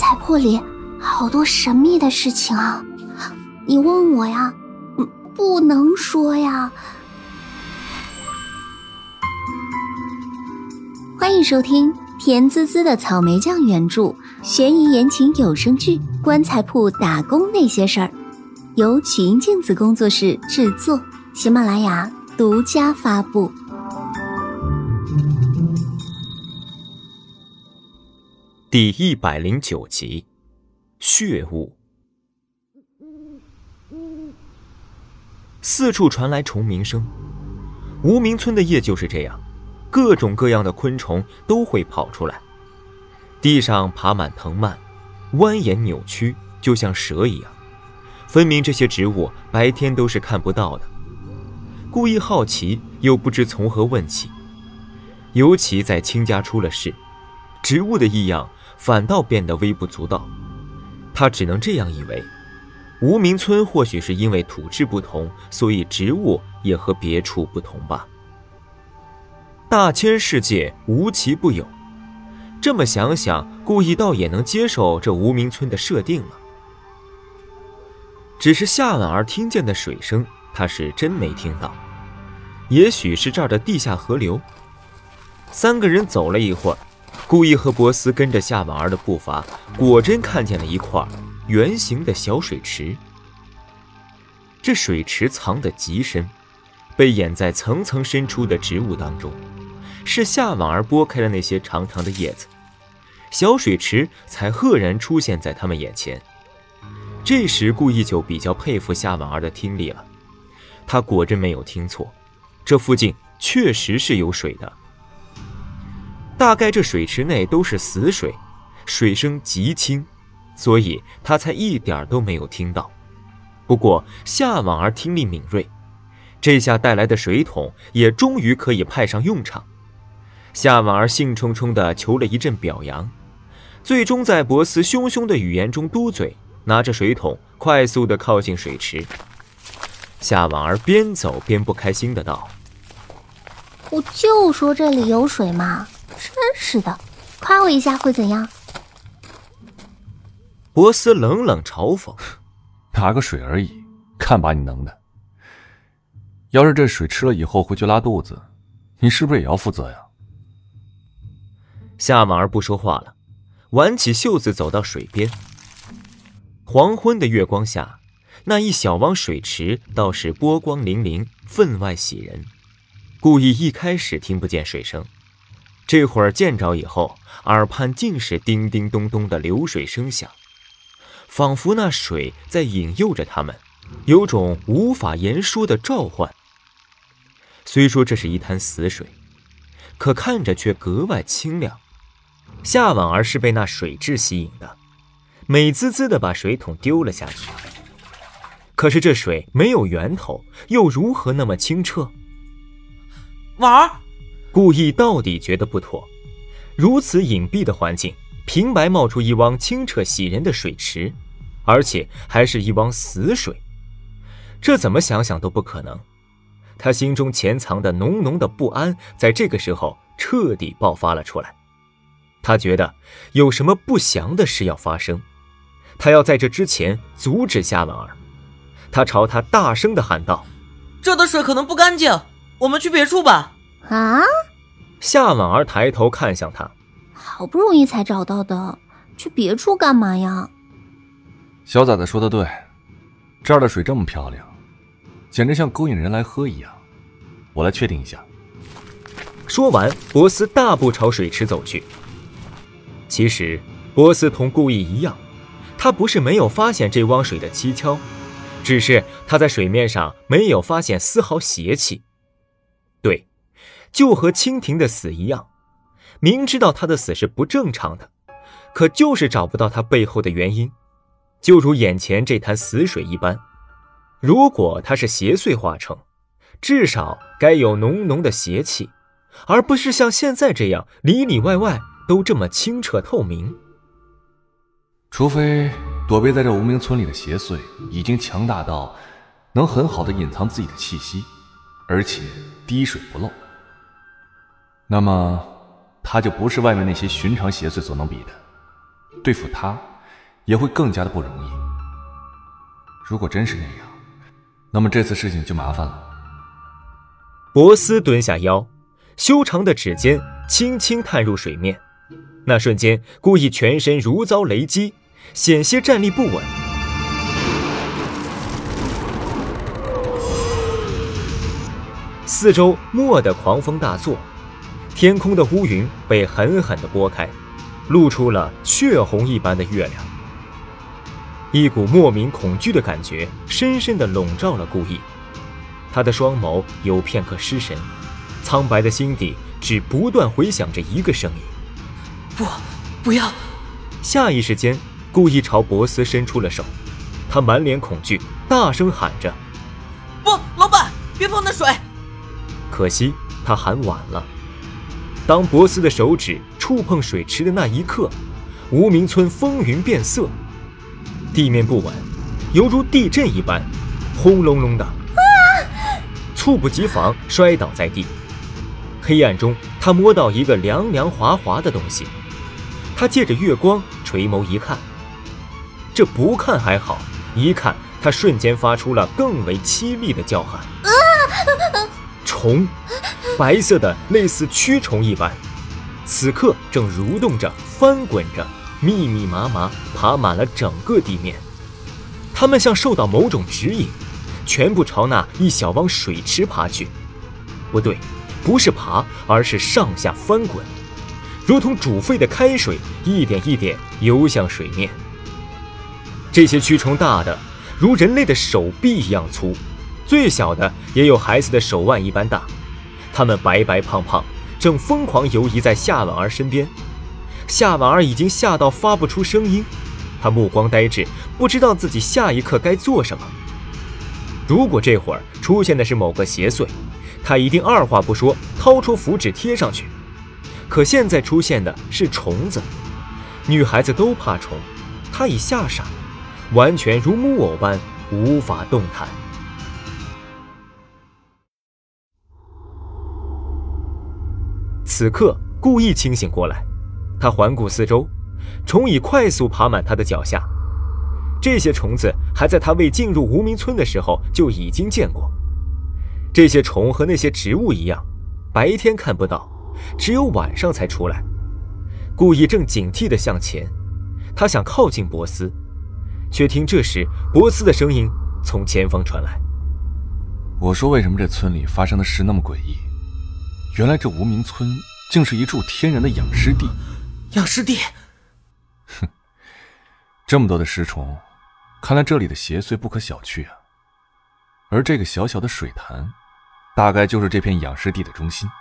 材铺里好多神秘的事情啊，你问我呀，不能说呀。欢迎收听甜滋滋的草莓酱原著悬疑言情有声剧《棺材铺打工那些事儿》，由曲音镜子工作室制作，喜马拉雅独家发布。 第109集，血雾。四处传来虫鸣声，无名村的夜就是这样，各种各样的昆虫都会跑出来，地上爬满藤蔓，蜿蜒扭曲，就像蛇一样，分明这些植物白天都是看不到的。故意好奇又不知从何问起，尤其在亲家出了事，植物的异样反倒变得微不足道。他只能这样以为，无名村或许是因为土质不同，所以植物也和别处不同吧。大千世界无奇不有，这么想想，故意倒也能接受这无名村的设定了。只是夏婉儿听见的水声，他是真没听到，也许是这儿的地下河流。三个人走了一会儿，故意和博斯跟着夏婉儿的步伐，果真看见了一块圆形的小水池。这水池藏得极深，被掩在层层伸出的植物当中，是夏婉儿拨开了那些长长的叶子，小水池才赫然出现在他们眼前。这时故意就比较佩服夏婉儿的听力了，他果真没有听错，这附近确实是有水的。大概这水池内都是死水，水声极轻，所以他才一点都没有听到。不过夏婉儿听力敏锐，这下带来的水桶也终于可以派上用场。夏婉儿兴冲冲地求了一阵表扬，最终在博斯凶凶的语言中嘟嘴，拿着水桶快速地靠近水池。夏婉儿边走边不开心地道： 我就说这里有水嘛，真是的，夸我一下会怎样？ 博斯冷冷嘲讽： 打个水而已，看把你能的。要是这水吃了以后回去拉肚子，你是不是也要负责呀？ 夏婉儿不说话了，挽起袖子走到水边。黄昏的月光下，那一小汪水池倒是波光粼粼，分外喜人。故意一开始听不见水声，这会儿见着以后，耳畔尽是叮叮咚咚的流水声响，仿佛那水在引诱着他们，有种无法言说的召唤。虽说这是一滩死水，可看着却格外清亮。夏婉儿是被那水质吸引的，美滋滋地把水桶丢了下去。可是这水没有源头，又如何那么清澈？ 婉儿， 故意到底觉得不妥，如此隐蔽的环境，平白冒出一汪清澈喜人的水池，而且还是一汪死水，这怎么想想都不可能。他心中潜藏的浓浓的不安在这个时候彻底爆发了出来。他觉得有什么不祥的事要发生，他要在这之前阻止夏婉儿。他朝他大声地喊道： 这的水可能不干净，我们去别处吧。 啊？ 夏婉儿抬头看向他， 好不容易才找到的，去别处干嘛呀？ 小崽子说的对，这儿的水这么漂亮，简直像勾引人来喝一样。我来确定一下。 说完，博斯大步朝水池走去。其实博斯同故意一样，他不是没有发现这汪水的蹊跷，只是他在水面上没有发现丝毫邪气。对，就和蜻蜓的死一样，明知道他的死是不正常的，可就是找不到他背后的原因。就如眼前这潭死水一般，如果它是邪祟化成，至少该有浓浓的邪气，而不是像现在这样里里外外都这么清澈透明。 除非躲避在这无名村里的邪祟已经强大到能很好的隐藏自己的气息，而且滴水不漏，那么他就不是外面那些寻常邪祟所能比的。对付他， 也会更加的不容易。如果真是那样，那么这次事情就麻烦了。 博斯蹲下腰，修长的指尖轻轻探入水面，那瞬间故意全身如遭雷击，险些站立不稳。四周蓦地狂风大作，天空的乌云被狠狠地拨开，露出了血红一般的月亮。一股莫名恐惧的感觉深深地笼罩了顾意，他的双眸有片刻失神，苍白的心底只不断回响着一个声音： 不要！ 下意识间，顾意朝博斯伸出了手，他满脸恐惧，大声喊着： 不，老板，别碰那水！ 可惜他喊晚了。当博斯的手指触碰水池的那一刻，无名村风云变色，地面不稳，犹如地震一般，轰隆隆的，猝不及防摔倒在地。黑暗中，他摸到一个凉凉滑滑的东西，他借着月光垂眸一看，这不看还好，一看他瞬间发出了更为凄厉的叫喊。虫，白色的类似蛆虫一般，此刻正蠕动着翻滚着，密密麻麻爬满了整个地面。它们像受到某种指引，全部朝那一小汪水池爬去。不对，不是爬，而是上下翻滚，如同煮沸的开水，一点一点游向水面。这些蛆虫大的如人类的手臂一样粗，最小的也有孩子的手腕一般大。它们白白胖胖，正疯狂游移在夏婉儿身边。夏婉儿已经吓到发不出声音，她目光呆滞，不知道自己下一刻该做什么。如果这会儿出现的是某个邪祟，她一定二话不说掏出符纸贴上去。可现在出现的是虫子，女孩子都怕虫，她已吓傻，完全如木偶般无法动弹。此刻故意清醒过来，他环顾四周，虫已快速爬满他的脚下。这些虫子还在他未进入无名村的时候就已经见过。这些虫和那些植物一样，白天看不到，只有晚上才出来。故意正警惕地向前，他想靠近博斯，却听这时博斯的声音从前方传来： 我说为什么这村里发生的事那么诡异？原来这无名村竟是一处天然的养尸地。 养尸地？ 哼，这么多的尸虫，看来这里的邪祟不可小觑啊。而这个小小的水潭，大概就是这片养尸地的中心。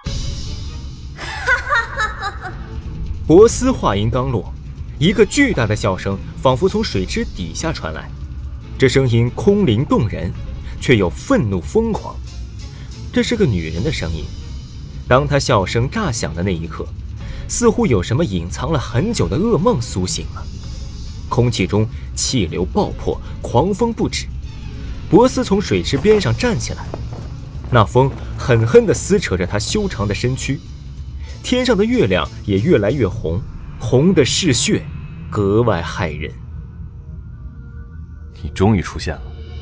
博斯话音刚落，一个巨大的笑声仿佛从水池底下传来，这声音空灵动人，却又愤怒疯狂。这是个女人的声音。当她笑声炸响的那一刻，似乎有什么隐藏了很久的噩梦苏醒了。空气中气流爆破，狂风不止。博斯从水池边上站起来，那风狠狠地撕扯着他修长的身躯，天上的月亮也越来越红，红的是血，格外骇人。 你终于出现了。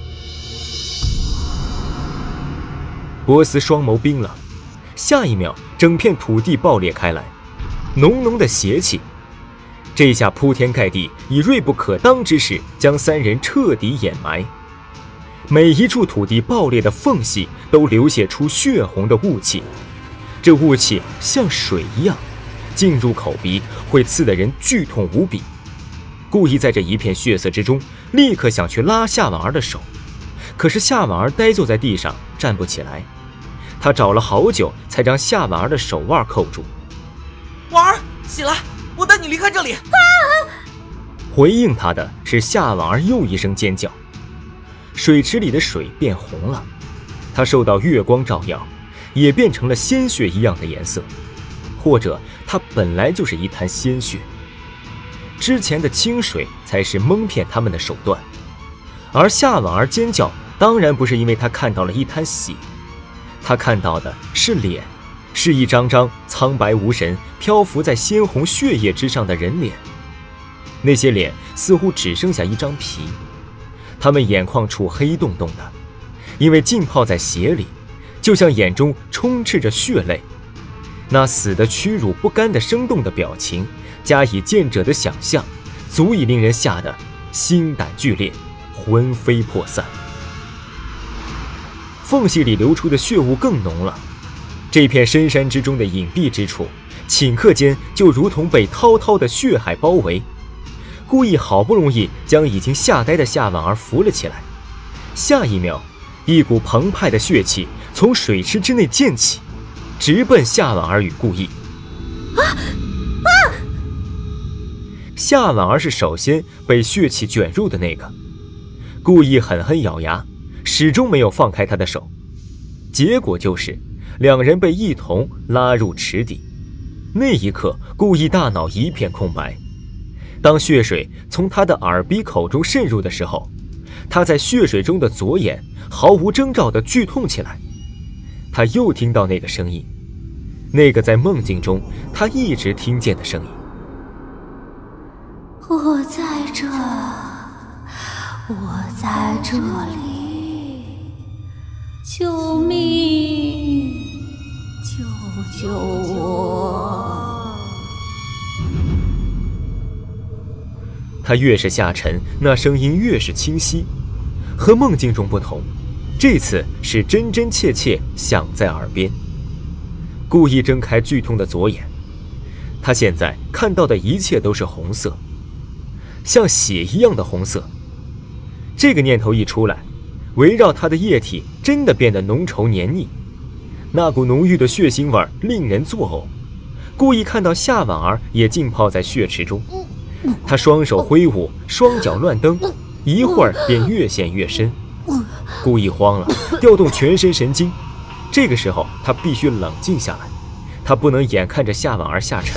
博斯双眸冰冷，下一秒整片土地爆裂开来，浓浓的邪气。这下铺天盖地，以锐不可当之势将三人彻底掩埋。每一处土地爆裂的缝隙都流泻出血红的雾气，这雾气像水一样，进入口鼻会刺得人剧痛无比。故意在这一片血色之中，立刻想去拉夏婉儿的手，可是夏婉儿呆坐在地上，站不起来。他找了好久，才将夏婉儿的手腕扣住。 婉儿，起来，我带你离开这里！ 回应他的是夏婉儿又一声尖叫。水池里的水变红了，它受到月光照耀，也变成了鲜血一样的颜色，或者它本来就是一滩鲜血。之前的清水才是蒙骗他们的手段，而夏婉儿尖叫当然不是因为她看到了一滩血，她看到的是脸，是一张张苍白无神、漂浮在鲜红血液之上的人脸。 那些脸似乎只剩下一张皮，他们眼眶处黑洞洞的，因为浸泡在血里，就像眼中充斥着血泪。那死的屈辱不甘的生动的表情，加以见者的想象，足以令人吓得心胆俱裂，魂飞魄散。缝隙里流出的血雾更浓了，这片深山之中的隐蔽之处，顷刻间就如同被滔滔的血海包围。顾意好不容易将已经吓呆的夏婉儿扶了起来，下一秒，一股澎湃的血气从水池之内溅起，直奔夏婉儿与顾意。夏婉儿是首先被血气卷入的那个，顾意狠狠咬牙，始终没有放开他的手，结果就是两人被一同拉入池底。那一刻，顾意大脑一片空白。当血水从他的耳鼻口中渗入的时候，他在血水中的左眼毫无征兆地剧痛起来。他又听到那个声音，那个在梦境中他一直听见的声音。 我在这，我在这里，救命！救救我！ 他越是下沉，那声音越是清晰，和梦境中不同，这次是真真切切响在耳边。故意睁开剧痛的左眼，他现在看到的一切都是红色，像血一样的红色。这个念头一出来，围绕他的液体真的变得浓稠黏腻，那股浓郁的血腥味令人作呕。故意看到夏婉儿也浸泡在血池中，他双手挥舞，双脚乱蹬，一会儿便越陷越深。故意慌了，调动全身神经。这个时候他必须冷静下来，他不能眼看着夏婉儿下沉。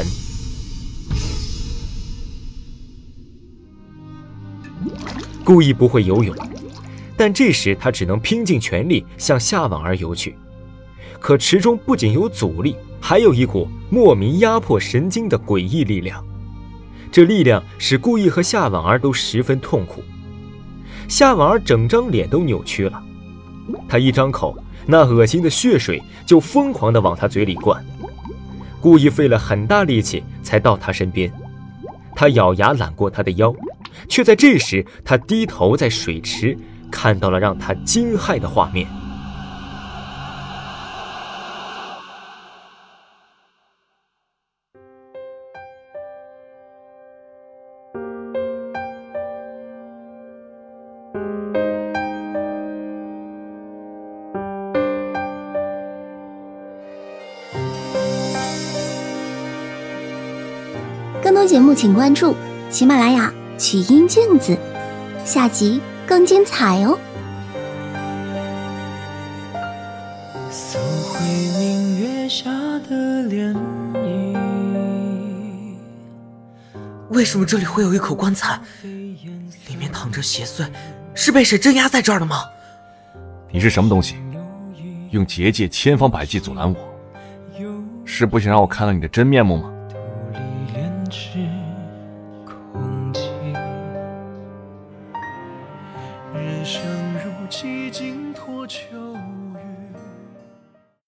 故意不会游泳，但这时他只能拼尽全力向夏婉儿游去。可池中不仅有阻力，还有一股莫名压迫神经的诡异力量。这力量使顾意和夏婉儿都十分痛苦。夏婉儿整张脸都扭曲了，她一张口，那恶心的血水就疯狂地往她嘴里灌。顾意费了很大力气才到她身边，他咬牙揽过她的腰，却在这时他低头在水池看到了让他惊骇的画面。 更多节目请关注喜马拉雅曲音镜子，下集更精彩哦。 搜回明月下的涟漪。 为什么这里会有一口棺材？里面躺着邪祟，是被谁镇压在这儿的吗？ 你是什么东西？用结界千方百计阻拦我，是不想让我看到你的真面目吗？ 土里莲池